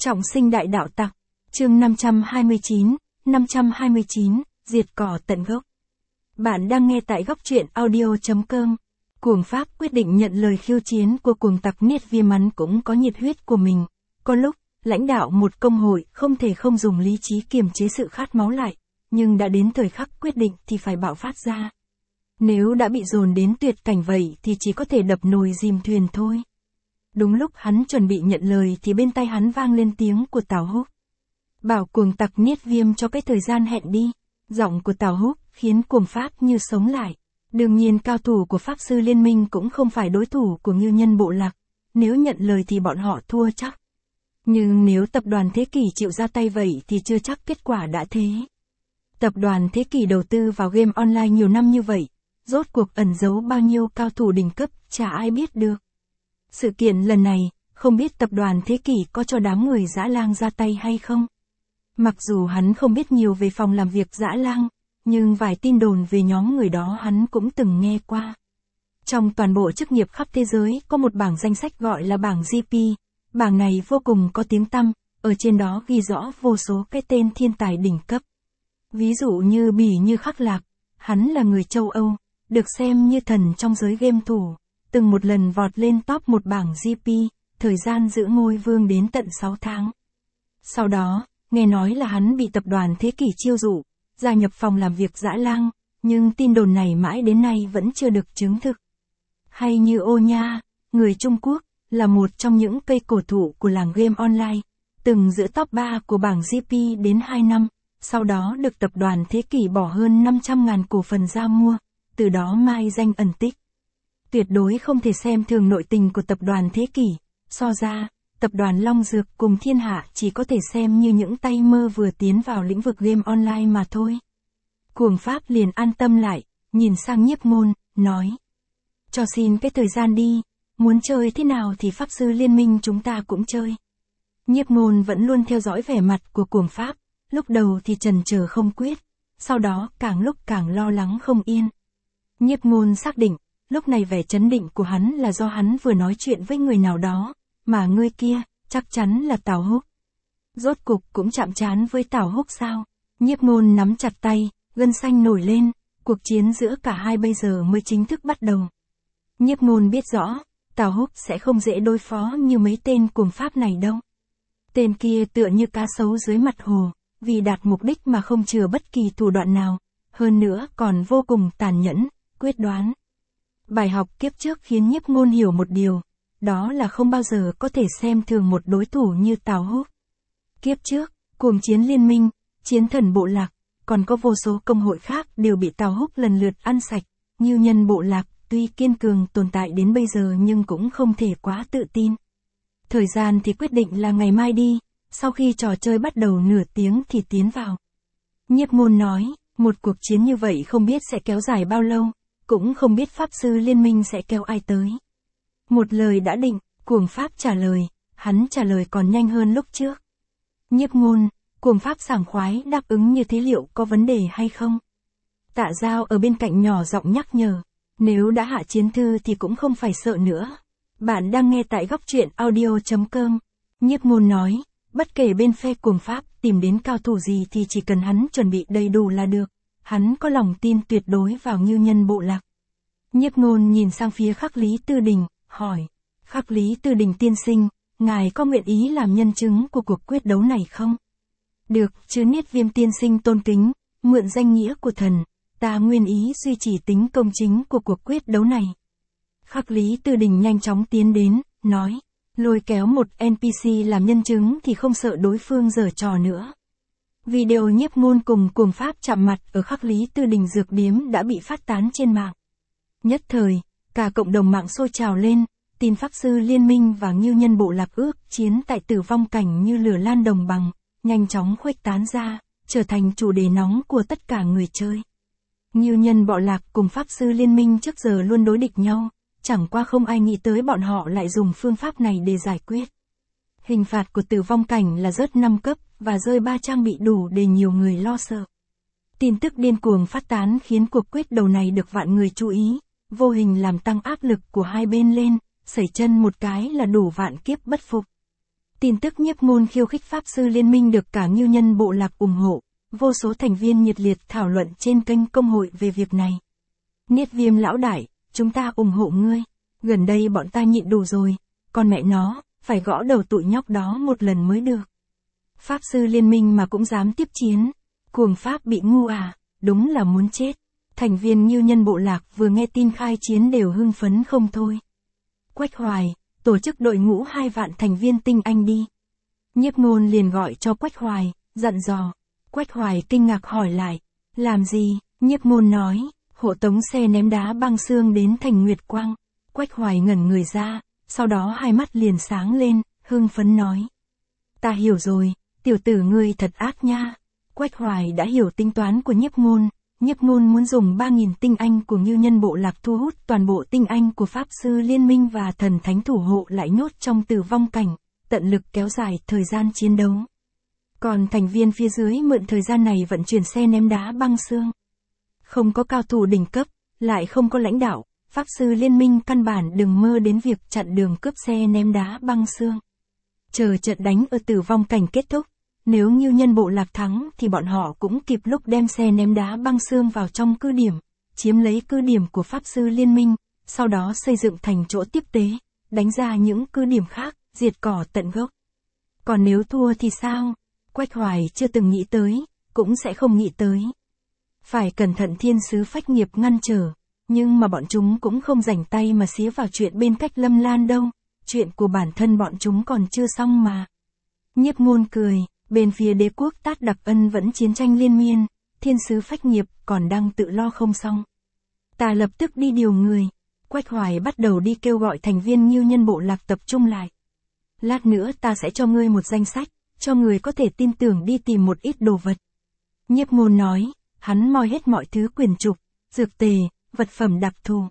Trọng sinh đại đạo tặc. Chương 529, diệt cỏ tận gốc. Bạn đang nghe tại góc truyện audio.com. Cuồng Pháp quyết định nhận lời khiêu chiến của cuồng tặc Niết Viêm. Hắn cũng có nhiệt huyết của mình. Có lúc, lãnh đạo một công hội không thể không dùng lý trí kiềm chế sự khát máu lại, nhưng đã đến thời khắc quyết định thì phải bạo phát ra. Nếu đã bị dồn đến tuyệt cảnh vậy thì chỉ có thể đập nồi dìm thuyền thôi. Đúng lúc hắn chuẩn bị nhận lời thì bên tai hắn vang lên tiếng của Tào Húc. Bảo cuồng tặc Niết Viêm cho cái thời gian hẹn đi. Giọng của Tào Húc khiến cuồng Pháp như sống lại. Đương nhiên cao thủ của Pháp Sư Liên minh cũng không phải đối thủ của Ngưu Nhân Bộ Lạc. Nếu nhận lời thì bọn họ thua chắc. Nhưng nếu tập đoàn Thế Kỷ chịu ra tay vậy thì chưa chắc kết quả đã thế. Tập đoàn Thế Kỷ đầu tư vào game online nhiều năm như vậy. Rốt cuộc ẩn giấu bao nhiêu cao thủ đỉnh cấp chả ai biết được. Sự kiện lần này, không biết tập đoàn Thế Kỷ có cho đám người Dã Lang ra tay hay không. Mặc dù hắn không biết nhiều về phòng làm việc Dã Lang, nhưng vài tin đồn về nhóm người đó hắn cũng từng nghe qua. Trong toàn bộ chức nghiệp khắp thế giới có một bảng danh sách gọi là bảng GP, bảng này vô cùng có tiếng tăm, ở trên đó ghi rõ vô số cái tên thiên tài đỉnh cấp. Ví dụ như Bỉ Như Khắc Lạc, hắn là người châu Âu, được xem như thần trong giới game thủ, từng một lần vọt lên top một bảng GP, thời gian giữ ngôi vương đến tận 6 tháng. Sau đó, nghe nói là hắn bị tập đoàn Thế Kỷ chiêu dụ, gia nhập phòng làm việc Dã Lang, nhưng tin đồn này mãi đến nay vẫn chưa được chứng thực. Hay như Ô Nha, người Trung Quốc, là một trong những cây cổ thụ của làng game online, từng giữ top 3 của bảng GP đến 2 năm, sau đó được tập đoàn Thế Kỷ bỏ hơn 500.000 cổ phần ra mua, từ đó mai danh ẩn tích. Tuyệt đối không thể xem thường nội tình của tập đoàn Thế Kỷ, so ra, tập đoàn Long Dược cùng Thiên Hạ chỉ có thể xem như những tay mơ vừa tiến vào lĩnh vực game online mà thôi. Cuồng Pháp liền an tâm lại, nhìn sang Nhiếp Ngôn, nói. Cho xin cái thời gian đi, muốn chơi thế nào thì Pháp Sư Liên minh chúng ta cũng chơi. Nhiếp Ngôn vẫn luôn theo dõi vẻ mặt của cuồng Pháp, lúc đầu thì chần chờ không quyết, sau đó càng lúc càng lo lắng không yên. Nhiếp Ngôn xác định, lúc này vẻ chấn định của hắn là do hắn vừa nói chuyện với người nào đó, mà người kia, chắc chắn là Tào Húc. Rốt cục cũng chạm trán với Tào Húc sao? Nhiếp Ngôn nắm chặt tay, gân xanh nổi lên, cuộc chiến giữa cả hai bây giờ mới chính thức bắt đầu. Nhiếp Ngôn biết rõ, Tào Húc sẽ không dễ đối phó như mấy tên cuồng Pháp này đâu. Tên kia tựa như cá sấu dưới mặt hồ, vì đạt mục đích mà không chừa bất kỳ thủ đoạn nào, hơn nữa còn vô cùng tàn nhẫn, quyết đoán. Bài học kiếp trước khiến Nhiếp Ngôn hiểu một điều, đó là không bao giờ có thể xem thường một đối thủ như Tào Húc. Kiếp trước, Cuồng Chiến Liên minh, Chiến Thần Bộ Lạc, còn có vô số công hội khác đều bị Tào Húc lần lượt ăn sạch. Ngưu Nhân Bộ Lạc tuy kiên cường tồn tại đến bây giờ nhưng cũng không thể quá tự tin. Thời gian thì quyết định là ngày mai đi, sau khi trò chơi bắt đầu nửa tiếng thì tiến vào. Nhiếp Ngôn nói, một cuộc chiến như vậy không biết sẽ kéo dài bao lâu, cũng không biết Pháp Sư Liên minh sẽ kéo ai tới. Một lời đã định, cuồng Pháp trả lời, hắn trả lời còn nhanh hơn lúc trước. Nhiếp Ngôn, cuồng Pháp sảng khoái đáp ứng như thế liệu có vấn đề hay không? Tạ Giao ở bên cạnh nhỏ giọng nhắc nhở, nếu đã hạ chiến thư thì cũng không phải sợ nữa. Bạn đang nghe tại góc truyện audio.com. Nhiếp Ngôn nói, bất kể bên phe cuồng Pháp tìm đến cao thủ gì thì chỉ cần hắn chuẩn bị đầy đủ là được. Hắn có lòng tin tuyệt đối vào Ngưu Nhân Bộ Lạc. Nhiếp Ngôn nhìn sang phía Khắc Lý Tư Đình, hỏi, Khắc Lý Tư Đình tiên sinh, ngài có nguyện ý làm nhân chứng của cuộc quyết đấu này không? Được, chứ Niết Viêm tiên sinh tôn kính, mượn danh nghĩa của thần, ta nguyên ý duy trì tính công chính của cuộc quyết đấu này. Khắc Lý Tư Đình nhanh chóng tiến đến, nói, lôi kéo một NPC làm nhân chứng thì không sợ đối phương giở trò nữa. Video Nhiếp Ngôn cùng cuồng Pháp chạm mặt ở Khắc Lý Tư Đình dược điếm đã bị phát tán trên mạng. Nhất thời, cả cộng đồng mạng sôi trào lên, tin Pháp Sư Liên minh và Ngưu Nhân Bộ Lạc ước chiến tại tử vong cảnh như lửa lan đồng bằng, nhanh chóng khuếch tán ra, trở thành chủ đề nóng của tất cả người chơi. Ngưu Nhân Bộ Lạc cùng Pháp Sư Liên minh trước giờ luôn đối địch nhau, chẳng qua không ai nghĩ tới bọn họ lại dùng phương pháp này để giải quyết. Hình phạt của tử vong cảnh là rớt 5 cấp, và rơi 3 trang bị đủ để nhiều người lo sợ. Tin tức điên cuồng phát tán khiến cuộc quyết đấu này được vạn người chú ý, vô hình làm tăng áp lực của hai bên lên, sẩy chân một cái là đủ vạn kiếp bất phục. Tin tức nhiếp ngôn khiêu khích Pháp Sư Liên minh được cả Ngưu Nhân Bộ Lạc ủng hộ, vô số thành viên nhiệt liệt thảo luận trên kênh công hội về việc này. Niết Viêm lão đại, chúng ta ủng hộ ngươi, gần đây bọn ta nhịn đủ rồi, con mẹ nó, phải gõ đầu tụi nhóc đó một lần mới được. Pháp Sư Liên minh mà cũng dám tiếp chiến, cuồng Pháp bị ngu à, đúng là muốn chết. Thành viên Ngưu Nhân Bộ Lạc vừa nghe tin khai chiến đều hưng phấn không thôi. Quách Hoài, tổ chức đội ngũ 2 vạn thành viên tinh anh đi. Nhiếp ngôn liền gọi cho Quách Hoài, dặn dò. Quách Hoài kinh ngạc hỏi lại, làm gì? Nhiếp ngôn nói, hộ tống xe ném đá băng xương đến thành Nguyệt Quang. Quách Hoài ngẩn người ra, sau đó hai mắt liền sáng lên, hưng phấn nói. Ta hiểu rồi, tiểu tử ngươi thật ác nha. Quách Hoài đã hiểu tính toán của nhiếp ngôn. Nhiếp ngôn muốn dùng 3.000 tinh anh của Ngưu Nhân Bộ Lạc thu hút toàn bộ tinh anh của Pháp Sư Liên minh và thần thánh thủ hộ lại nhốt trong tử vong cảnh, tận lực kéo dài thời gian chiến đấu. Còn thành viên phía dưới mượn thời gian này vận chuyển xe ném đá băng xương. Không có cao thủ đỉnh cấp, lại không có lãnh đạo, Pháp Sư Liên minh căn bản đừng mơ đến việc chặn đường cướp xe ném đá băng xương. Chờ trận đánh ở tử vong cảnh kết thúc. Nếu Ngưu Nhân Bộ Lạc thắng thì bọn họ cũng kịp lúc đem xe ném đá băng xương vào trong cứ điểm, chiếm lấy cứ điểm của Pháp Sư Liên minh, sau đó xây dựng thành chỗ tiếp tế, đánh ra những cứ điểm khác, diệt cỏ tận gốc. Còn nếu thua thì sao? Quách Hoài chưa từng nghĩ tới, cũng sẽ không nghĩ tới. Phải cẩn thận thiên sứ phách nghiệp ngăn trở, nhưng mà bọn chúng cũng không rảnh tay mà xía vào chuyện bên cách Lâm Lan đâu, chuyện của bản thân bọn chúng còn chưa xong mà. Nhiếp ngôn cười. Bên phía đế quốc Tát Đặc Ân vẫn chiến tranh liên miên, thiên sứ phách nghiệp còn đang tự lo không xong. Ta lập tức đi điều người. Quách Hoài bắt đầu đi kêu gọi thành viên Ngưu Nhân Bộ Lạc tập trung lại. Lát nữa ta sẽ cho ngươi một danh sách, cho người có thể tin tưởng đi tìm một ít đồ vật. Nhiếp ngôn nói, hắn moi hết mọi thứ quyền trục, dược tề, vật phẩm đặc thù.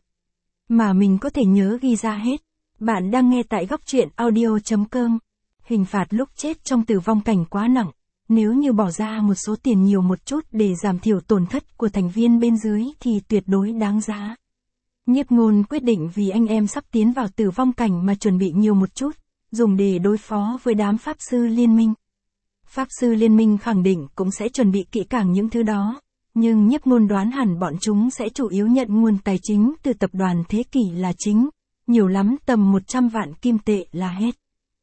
Mà mình có thể nhớ ghi ra hết. Bạn đang nghe tại góc truyện audio.com. Hình phạt lúc chết trong tử vong cảnh quá nặng, nếu như bỏ ra một số tiền nhiều một chút để giảm thiểu tổn thất của thành viên bên dưới thì tuyệt đối đáng giá. Nhiếp ngôn quyết định vì anh em sắp tiến vào tử vong cảnh mà chuẩn bị nhiều một chút, dùng để đối phó với đám Pháp Sư Liên minh. Pháp Sư Liên minh khẳng định cũng sẽ chuẩn bị kỹ càng những thứ đó, nhưng nhiếp ngôn đoán hẳn bọn chúng sẽ chủ yếu nhận nguồn tài chính từ tập đoàn Thế Kỷ là chính, nhiều lắm tầm 100 vạn kim tệ là hết.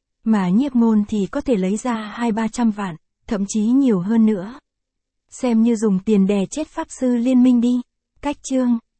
Mà nhiếp ngôn thì có thể lấy ra 200-300 vạn, thậm chí nhiều hơn nữa. Xem như dùng tiền đè chết Pháp Sư Liên minh đi. Cách chương